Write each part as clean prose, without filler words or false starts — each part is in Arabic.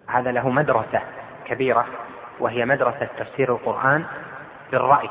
هذا له مدرسة كبيرة، وهي مدرسة تفسير القرآن بالرأي.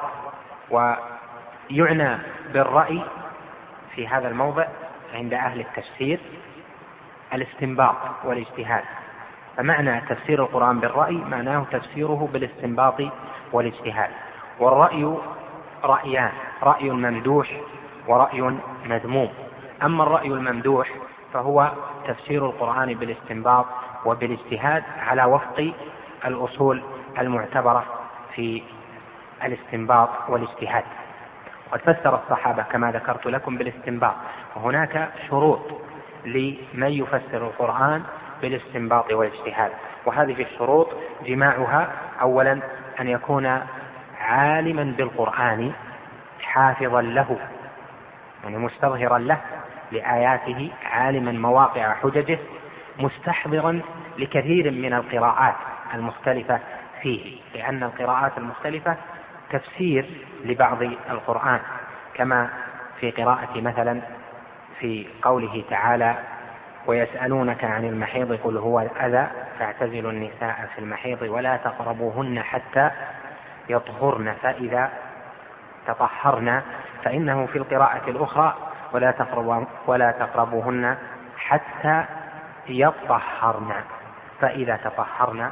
ويعنى بالرأي في هذا الموضع عند أهل التفسير الاستنباط والاجتهاد. فمعنى تفسير القرآن بالرأي معناه تفسيره بالاستنباط والاجتهاد. والرأي رأيان: رأي ممدوح ورأي مذموم. أما الرأي الممدوح فهو تفسير القرآن بالاستنباط وبالاجتهاد على وفق الأصول المعتبرة في الاستنباط والاجتهاد. قد فسر الصحابة كما ذكرت لكم بالاستنباط، وهناك شروط لمن يفسر القرآن بالاستنباط والاجتهاد، وهذه الشروط جماعها: أولا أن يكون عالما بالقرآن حافظا له، يعني مستظهرا له لآياته، عالما مواقع حججه، مستحضرا لكثير من القراءات المختلفة فيه، لأن القراءات المختلفة تفسير لبعض القرآن، كما في قراءة مثلا في قوله تعالى: ويسألونك عن المحيض قل هو أذى فاعتزلوا النساء في المحيض ولا تقربوهن حتى يطهرن فإذا تطهرن، فإنه في القراءة الأخرى ولا تقربوهن حتى يطهرن فإذا تطهرن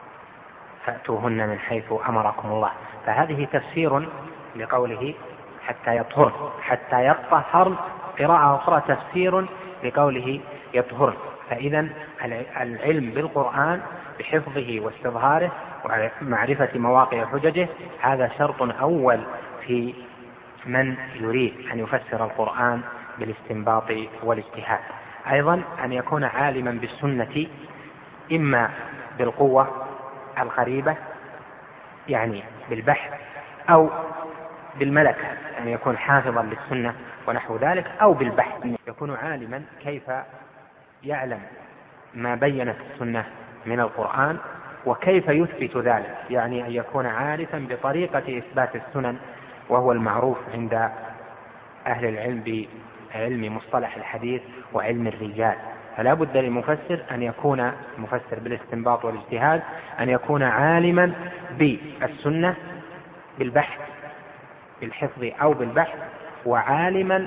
فأتوهن من حيث أمركم الله. فهذه تفسير لقوله حتى يطهرن، حتى يطهرن. قراءة أخرى تفسير لقوله يطهرن. فإذا العلم بالقرآن بحفظه واستظهاره ومعرفة مواقع حججه هذا شرط أول في من يريد أن يفسر القرآن بالاستنباط والاجتهاد. أيضا أن يكون عالما بالسنة، إما بالقوة القريبة يعني بالبحث، أو بالملكة أن يكون حافظا للسنة ونحو ذلك، أو بالبحث يكون عالما كيف يعلم ما بينت السنة من القرآن وكيف يثبت ذلك، يعني أن يكون عارفا بطريقة إثبات السنن، وهو المعروف عند أهل العلم بعلم مصطلح الحديث وعلم الرجال. فلا بد للمفسر أن يكون مفسر بالاستنباط والاجتهاد أن يكون عالما بالسنة بالبحث بالحفظ أو بالبحث، وعالما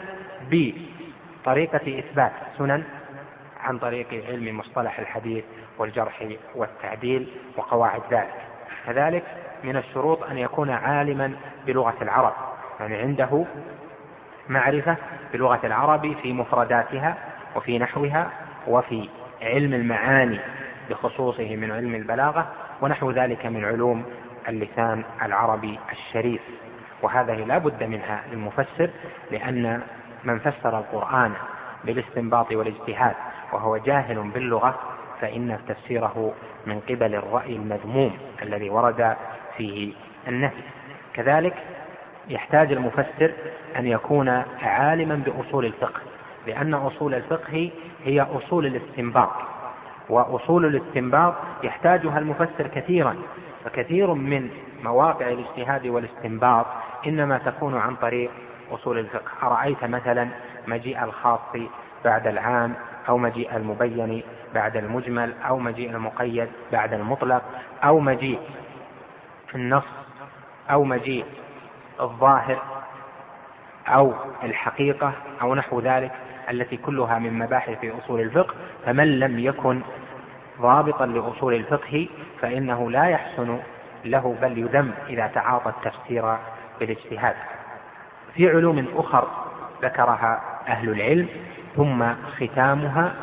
بطريقة إثبات السنن عن طريق علم مصطلح الحديث والجرح والتعديل وقواعد ذلك. كذلك من الشروط أن يكون عالما بلغة العرب، يعني عنده معرفة بلغة العرب في مفرداتها وفي نحوها وفي علم المعاني بخصوصه من علم البلاغة ونحو ذلك من علوم اللسان العربي الشريف. وهذه لا بد منها للمفسر، لأن من فسر القرآن بالاستنباط والاجتهاد وهو جاهل باللغة فإن تفسيره من قبل الرأي المذموم الذي ورد فيه النهي. كذلك يحتاج المفسر أن يكون عالما بأصول الفقه، لأن أصول الفقه هي أصول الاستنباط، وأصول الاستنباط يحتاجها المفسر كثيرا، فكثير من مواقع الاجتهاد والاستنباط إنما تكون عن طريق أصول الفقه. أرأيت مثلا مجيء الخاص بعد العام، أو مجيء المبين بعد المجمل، أو مجيء المقيد بعد المطلق، أو مجيء النص، أو مجيء الظاهر، أو الحقيقة، أو نحو ذلك، التي كلها من مباحث أصول الفقه. فمن لم يكن ضابطا لأصول الفقه فإنه لا يحسن له بل يذم إذا تعاطى التفسير بالاجتهاد. في علوم أخر ذكرها أهل العلم، ثم ختامها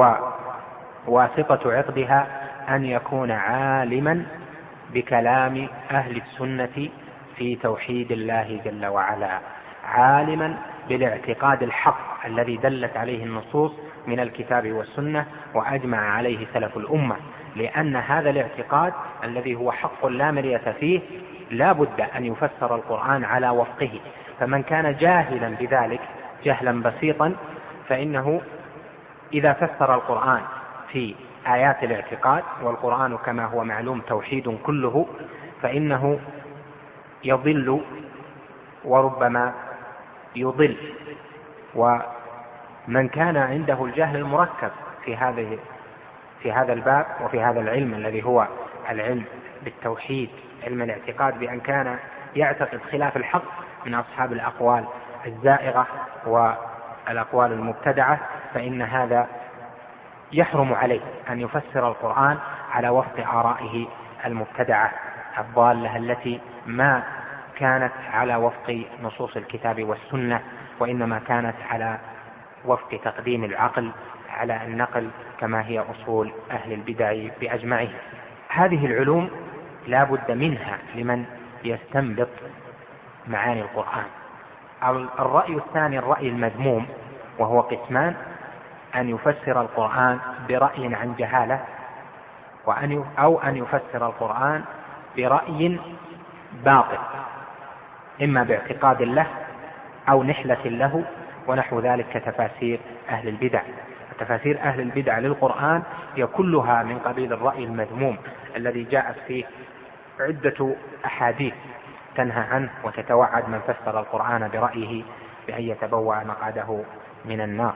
وواسطة عقدها أن يكون عالما بكلام أهل السنة في توحيد الله جل وعلا، عالما بالاعتقاد الحق الذي دلت عليه النصوص من الكتاب والسنة وأجمع عليه سلف الأمة، لأن هذا الاعتقاد الذي هو حق لا مرية فيه لا بد أن يفسر القرآن على وفقه. فمن كان جاهلا بذلك جهلا بسيطا فإنه إذا فسر القرآن في آيات الاعتقاد، والقرآن كما هو معلوم توحيد كله، فإنه يضل وربما يضل. ومن كان عنده الجهل المركب في هذه في هذا الباب وفي هذا العلم الذي هو العلم بالتوحيد، علم الاعتقاد بأن كان يعتقد خلاف الحق من أصحاب الأقوال الزائغة والأقوال المبتدعة، فإن هذا يحرم عليه أن يفسر القرآن على وفق آرائه المبتدعة الضالة التي ما كانت على وفق نصوص الكتاب والسنة، وإنما كانت على وفق تقديم العقل على النقل كما هي أصول أهل البدع بأجمعهم. هذه العلوم لا بد منها لمن يستنبط معاني القرآن. الرأي الثاني الرأي المذموم، وهو قسمان: أن يفسر القرآن برأي عن جهالة، أو أن يفسر القرآن برأي باطل، إما باعتقاد له أو نحلة له ونحو ذلك كتفاسير أهل البدع. تفاسير أهل البدع للقرآن هي كلها من قبيل الرأي المذموم الذي جاءت فيه عدة أحاديث تنهى عنه وتتوعد من فسر القرآن برأيه بأن يتبوأ مقعده من النار.